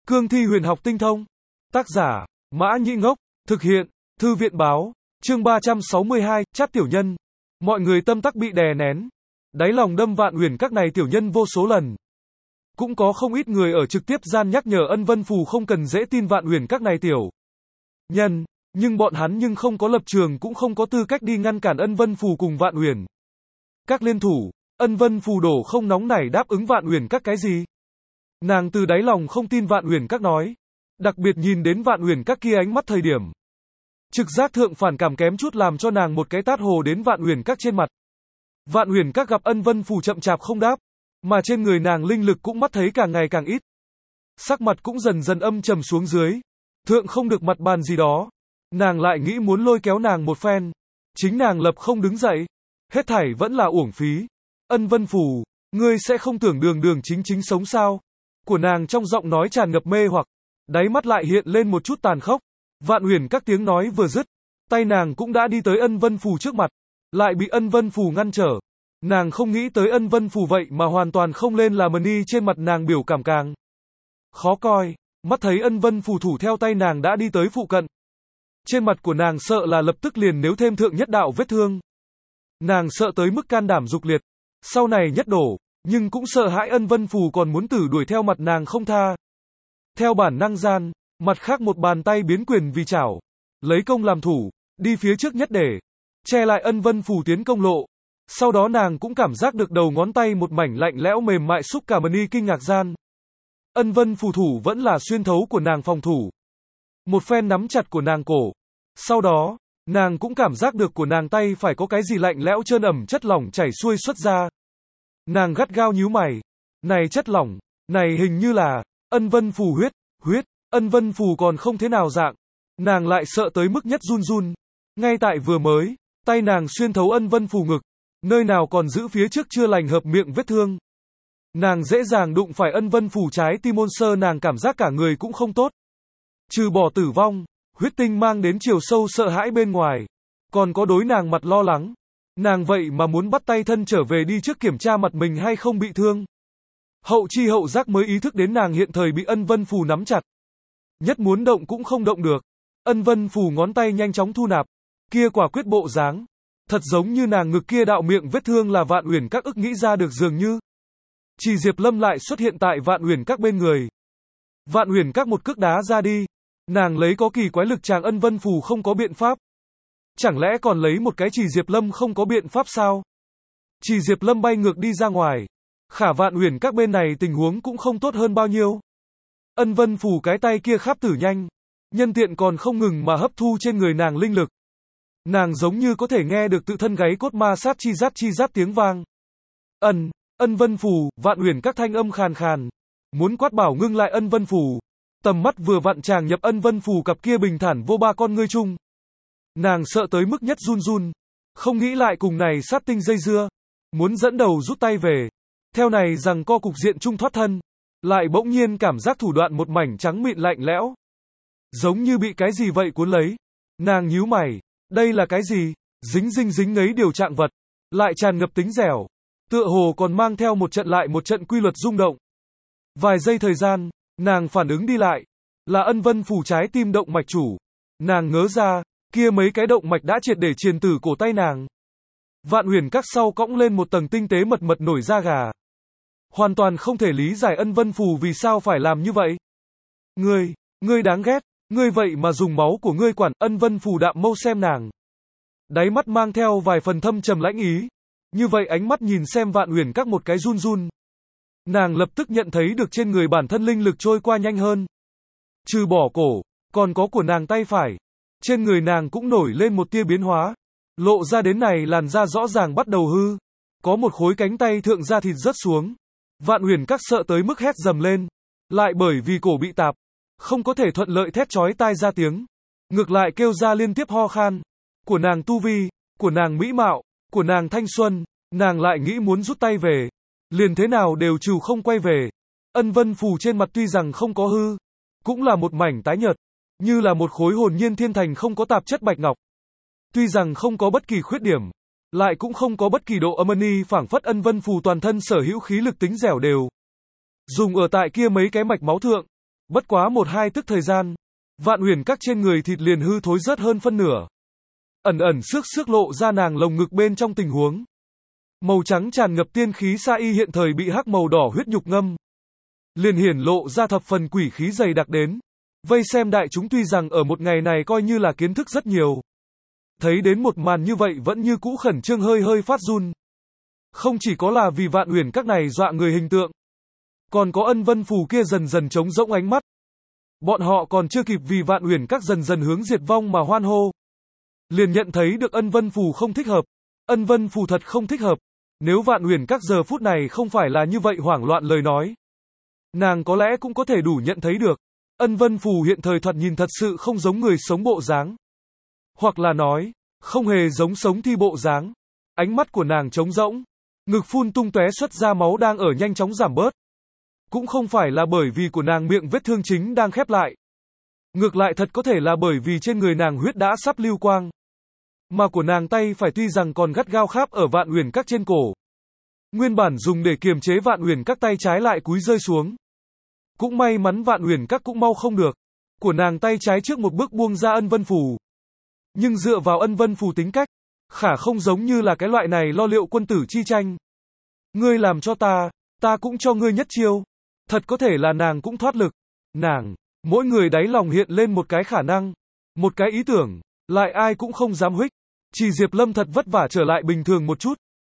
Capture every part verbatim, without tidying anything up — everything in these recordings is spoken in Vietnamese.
Cương thi huyền học tinh thông. Tác giả, Mã Nhĩ Ngốc. Thực hiện, Thư viện báo. Chương ba trăm sáu mươi hai, Chát tiểu nhân. Mọi người tâm tắc bị đè nén. Đáy lòng đâm Vạn Uyển các này tiểu nhân vô số lần. Cũng có không ít người ở trực tiếp gian nhắc nhở Ân Vân Phù không cần dễ tin Vạn Uyển các này tiểu nhân, nhưng bọn hắn nhưng không có lập trường cũng không có tư cách đi ngăn cản Ân Vân Phù cùng Vạn Uyển các liên thủ. Ân Vân Phù đổ không nóng nảy đáp ứng Vạn Uyển các cái gì. Nàng từ đáy lòng không tin Vạn Uyển các nói, đặc biệt nhìn đến Vạn Uyển các kia ánh mắt thời điểm. Trực giác thượng phản cảm kém chút làm cho nàng một cái tát hồ đến Vạn Uyển các trên mặt. Vạn Uyển các gặp Ân Vân Phù chậm chạp không đáp, mà trên người nàng linh lực cũng mắt thấy càng ngày càng ít. Sắc mặt cũng dần dần âm trầm xuống dưới. Thượng không được mặt bàn gì đó. Nàng lại nghĩ muốn lôi kéo nàng một phen. Chính nàng lập không đứng dậy. Hết thảy vẫn là uổng phí. Ân Vân Phù, ngươi sẽ không tưởng đường đường chính chính sống sao? Của nàng trong giọng nói tràn ngập mê hoặc. Đáy mắt lại hiện lên một chút tàn khốc. Vạn Uyển các tiếng nói vừa dứt. Tay nàng cũng đã đi tới Ân Vân Phù trước mặt. Lại bị Ân Vân Phù ngăn trở. Nàng không nghĩ tới Ân Vân Phù vậy mà hoàn toàn không lên là mần đi trên mặt nàng biểu cảm càng khó coi. Mắt thấy Ân Vân Phù thủ theo tay nàng đã đi tới phụ cận. Trên mặt của nàng sợ là lập tức liền nếu thêm thượng nhất đạo vết thương. Nàng sợ tới mức can đảm dục liệt. Sau này nhất đổ, nhưng cũng sợ hãi Ân Vân Phù còn muốn tử đuổi theo mặt nàng không tha. Theo bản năng gian, mặt khác một bàn tay biến quyền vì chảo. Lấy công làm thủ, đi phía trước nhất để che lại Ân Vân Phù tiến công lộ. Sau đó nàng cũng cảm giác được đầu ngón tay một mảnh lạnh lẽo mềm mại xúc cả mần y kinh ngạc gian. Ân Vân Phù thủ vẫn là xuyên thấu của nàng phòng thủ. Một phen nắm chặt của nàng cổ. Sau đó, nàng cũng cảm giác được của nàng tay phải có cái gì lạnh lẽo trơn ẩm chất lỏng chảy xuôi xuất ra. Nàng gắt gao nhíu mày. Này chất lỏng, này hình như là Ân Vân Phù huyết, huyết. Ân Vân Phù còn không thế nào dạng. Nàng lại sợ tới mức nhất run run. Ngay tại vừa mới, tay nàng xuyên thấu Ân Vân Phù ngực. Nơi nào còn giữ phía trước chưa lành hợp miệng vết thương. Nàng dễ dàng đụng phải Ân Vân Phù trái tim môn sơ nàng cảm giác cả người cũng không tốt. Trừ bỏ tử vong, huyết tinh mang đến chiều sâu sợ hãi bên ngoài. Còn có đối nàng mặt lo lắng. Nàng vậy mà muốn bắt tay thân trở về đi trước kiểm tra mặt mình hay không bị thương. Hậu chi hậu giác mới ý thức đến nàng hiện thời bị Ân Vân Phù nắm chặt. Nhất muốn động cũng không động được. Ân Vân Phù ngón tay nhanh chóng thu nạp. Kia quả quyết bộ dáng. Thật giống như nàng ngực kia đạo miệng vết thương là Vạn Uyển các ức nghĩ ra được dường như. Chỉ Diệp Lâm lại xuất hiện tại Vạn Uyển các bên người. Vạn Uyển các một cước đá ra đi. Nàng lấy có kỳ quái lực chàng Ân Vân Phù không có biện pháp. Chẳng lẽ còn lấy một cái Chỉ Diệp Lâm không có biện pháp sao? Chỉ Diệp Lâm bay ngược đi ra ngoài. Khả Vạn Uyển các bên này tình huống cũng không tốt hơn bao nhiêu. Ân Vân Phù cái tay kia kháp tử nhanh. Nhân tiện còn không ngừng mà hấp thu trên người nàng linh lực. Nàng giống như có thể nghe được tự thân gáy cốt ma sát chi rát chi rát tiếng vang. Ân, Ân Vân Phù, Vạn Uyển các thanh âm khàn khàn. Muốn quát bảo ngưng lại Ân Vân Phù. Tầm mắt vừa vặn chàng nhập Ân Vân Phù cặp kia bình thản vô ba con ngươi chung. Nàng sợ tới mức nhất run run. Không nghĩ lại cùng này sát tinh dây dưa. Muốn dẫn đầu rút tay về. Theo này rằng co cục diện chung thoát thân. Lại bỗng nhiên cảm giác thủ đoạn một mảnh trắng mịn lạnh lẽo. Giống như bị cái gì vậy cuốn lấy. Nàng nhíu mày. Đây là cái gì? Dính dinh dính ngấy điều trạng vật. Lại tràn ngập tính dẻo. Tựa hồ còn mang theo một trận lại một trận quy luật rung động. Vài giây thời gian, nàng phản ứng đi lại. Là Ân Vân Phù trái tim động mạch chủ. Nàng ngớ ra, kia mấy cái động mạch đã triệt để truyền từ cổ tay nàng. Vạn Uyển các sau cõng lên một tầng tinh tế mật mật nổi da gà. Hoàn toàn không thể lý giải Ân Vân Phù vì sao phải làm như vậy. Ngươi, ngươi đáng ghét. Ngươi vậy mà dùng máu của ngươi quản. Ân Vân Phù đạm mâu xem nàng. Đáy mắt mang theo vài phần thâm trầm lãnh ý. Như vậy ánh mắt nhìn xem Vạn Uyển các một cái run run. Nàng lập tức nhận thấy được trên người bản thân linh lực trôi qua nhanh hơn. Trừ bỏ cổ, còn có của nàng tay phải. Trên người nàng cũng nổi lên một tia biến hóa. Lộ ra đến này làn da rõ ràng bắt đầu hư. Có một khối cánh tay thượng da thịt rớt xuống. Vạn Uyển các sợ tới mức hét dầm lên. Lại bởi vì cổ bị tạp. Không có thể thuận lợi thét chói tai ra tiếng. Ngược lại kêu ra liên tiếp ho khan. Của nàng tu vi, của nàng mỹ mạo, của nàng thanh xuân, nàng lại nghĩ muốn rút tay về. Liền thế nào đều trừ không quay về. Ân Vân Phù trên mặt tuy rằng không có hư, cũng là một mảnh tái nhợt. Như là một khối hồn nhiên thiên thành không có tạp chất bạch ngọc. Tuy rằng không có bất kỳ khuyết điểm, lại cũng không có bất kỳ độ âm ni phảng phất Ân Vân Phù toàn thân sở hữu khí lực tính dẻo đều. Dùng ở tại kia mấy cái mạch máu thượng. Bất quá một hai tức thời gian, Vạn Huyền Các trên người thịt liền hư thối rớt hơn phân nửa. Ẩn ẩn xước xước lộ ra nàng lồng ngực bên trong tình huống. Màu trắng tràn ngập tiên khí sa y hiện thời bị hắc màu đỏ huyết nhục ngâm. Liền hiển lộ ra thập phần quỷ khí dày đặc đến. Vây xem đại chúng tuy rằng ở một ngày này coi như là kiến thức rất nhiều. Thấy đến một màn như vậy vẫn như cũ khẩn trương hơi hơi phát run. Không chỉ có là vì Vạn Huyền Các này dọa người hình tượng. Còn có Ân Vân Phù kia dần dần trống rỗng ánh mắt. Bọn họ còn chưa kịp vì Vạn Huyền Các dần dần hướng diệt vong mà hoan hô. Liền nhận thấy được Ân Vân Phù không thích hợp. Ân Vân Phù thật không thích hợp. Nếu Vạn Huyền Các giờ phút này không phải là như vậy hoảng loạn lời nói. Nàng có lẽ cũng có thể đủ nhận thấy được. Ân Vân Phù hiện thời thoạt nhìn thật sự không giống người sống bộ dáng. Hoặc là nói, không hề giống sống thi bộ dáng. Ánh mắt của nàng trống rỗng. Ngực phun tung tóe xuất ra máu đang ở nhanh chóng giảm bớt. Cũng không phải là bởi vì của nàng miệng vết thương chính đang khép lại. Ngược lại thật có thể là bởi vì trên người nàng huyết đã sắp lưu quang. Mà của nàng tay phải tuy rằng còn gắt gao kháp ở Vạn Huyền Các trên cổ. Nguyên bản dùng để kiềm chế Vạn Huyền Các tay trái lại cúi rơi xuống. Cũng may mắn Vạn Huyền Các cũng mau không được. Của nàng tay trái trước một bước buông ra Ân Vân Phù. Nhưng dựa vào Ân Vân Phù tính cách, khả không giống như là cái loại này lo liệu quân tử chi tranh. Ngươi làm cho ta, ta cũng cho ngươi nhất chiêu. Thật có thể là nàng cũng thoát lực. Nàng, mỗi người đáy lòng hiện lên một cái khả năng, một cái ý tưởng, lại ai cũng không dám huých. Chỉ Diệp Lâm thật vất vả trở lại bình thường một chút.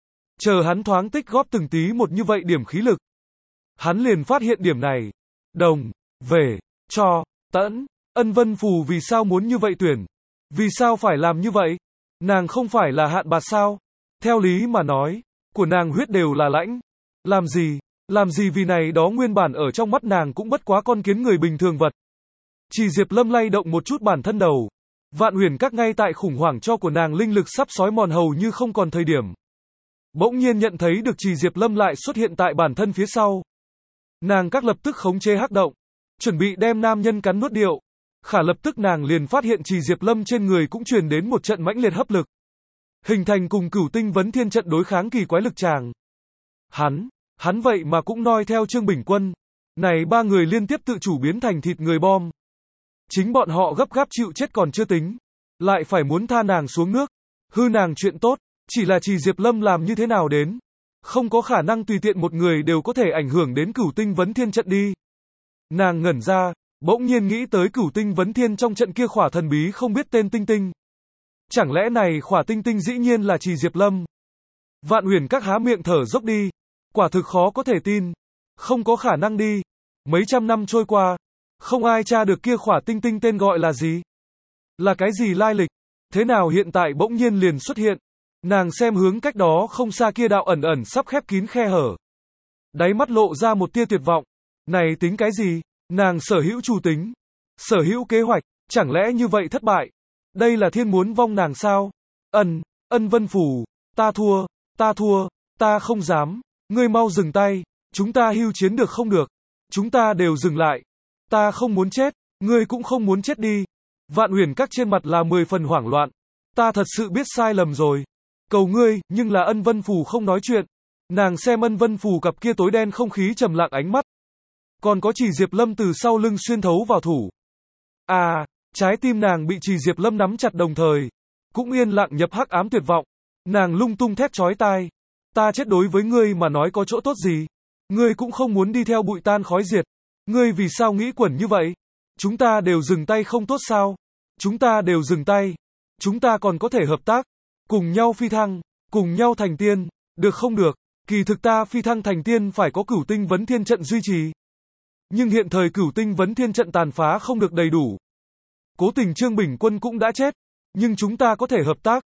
Chờ hắn thoáng tích góp từng tí một như vậy điểm khí lực. Hắn liền phát hiện điểm này. Đồng, về, cho, tẫn, Ân Vân Phù vì sao muốn như vậy tuyển? Vì sao phải làm như vậy? Nàng không phải là hạn bạt sao? Theo lý mà nói, của nàng huyết đều là lãnh. Làm gì? Làm gì vì này đó nguyên bản ở trong mắt nàng cũng bất quá con kiến người bình thường vật. Chỉ Diệp Lâm lay động một chút bản thân đầu. Vạn Huyền Các ngay tại khủng hoảng cho của nàng linh lực sắp xói mòn hầu như không còn thời điểm. Bỗng nhiên nhận thấy được Chỉ Diệp Lâm lại xuất hiện tại bản thân phía sau. Nàng các lập tức khống chế hắc động, chuẩn bị đem nam nhân cắn nuốt điệu. Khả lập tức nàng liền phát hiện Chỉ Diệp Lâm trên người cũng truyền đến một trận mãnh liệt hấp lực. Hình thành cùng Cửu Tinh Vấn Thiên trận đối kháng kỳ quái lực tràng. Hắn, hắn vậy mà cũng noi theo Trương Bình Quân. Này ba người liên tiếp tự chủ biến thành thịt người bom. Chính bọn họ gấp gáp chịu chết còn chưa tính. Lại phải muốn tha nàng xuống nước. Hư nàng chuyện tốt, chỉ là Chỉ Diệp Lâm làm như thế nào đến. Không có khả năng tùy tiện một người đều có thể ảnh hưởng đến Cửu Tinh Vấn Thiên trận đi. Nàng ngẩn ra, bỗng nhiên nghĩ tới Cửu Tinh Vấn Thiên trong trận kia khỏa thần bí không biết tên tinh tinh. Chẳng lẽ này khỏa tinh tinh dĩ nhiên là Chỉ Diệp Lâm? Vạn Huyền Các há miệng thở dốc đi. Quả thực khó có thể tin. Không có khả năng đi. Mấy trăm năm trôi qua, không ai tra được kia khỏa tinh tinh tên gọi là gì. Là cái gì lai lịch? Thế nào hiện tại bỗng nhiên liền xuất hiện? Nàng xem hướng cách đó không xa kia đạo ẩn ẩn sắp khép kín khe hở. Đáy mắt lộ ra một tia tuyệt vọng. Này tính cái gì? Nàng sở hữu chủ tính. Sở hữu kế hoạch. Chẳng lẽ như vậy thất bại? Đây là thiên muốn vong nàng sao? Ân, Ân Vân Phù. Ta thua, ta thua, ta không dám. Ngươi mau dừng tay. Chúng ta hưu chiến được không được? Chúng ta đều dừng lại. Ta không muốn chết. Ngươi cũng không muốn chết đi. Vạn Huyền Các trên mặt là mười phần hoảng loạn. Ta thật sự biết sai lầm rồi. Cầu ngươi, nhưng là Ân Vân Phù không nói chuyện. Nàng xem Ân Vân Phù cặp kia tối đen không khí trầm lặng ánh mắt. Còn có Chỉ Diệp Lâm từ sau lưng xuyên thấu vào thủ. À, trái tim nàng bị Chỉ Diệp Lâm nắm chặt đồng thời. Cũng yên lặng nhập hắc ám tuyệt vọng. Nàng lung tung thét chói tai. Ta chết đối với ngươi mà nói có chỗ tốt gì? Ngươi cũng không muốn đi theo bụi tan khói diệt. Ngươi vì sao nghĩ quẩn như vậy? Chúng ta đều dừng tay không tốt sao? Chúng ta đều dừng tay. Chúng ta còn có thể hợp tác. Cùng nhau phi thăng. Cùng nhau thành tiên. Được không được? Kỳ thực ta phi thăng thành tiên phải có Cửu Tinh Vấn Thiên trận duy trì. Nhưng hiện thời Cửu Tinh Vấn Thiên trận tàn phá không được đầy đủ. Cố tình Trương Bình Quân cũng đã chết. Nhưng chúng ta có thể hợp tác.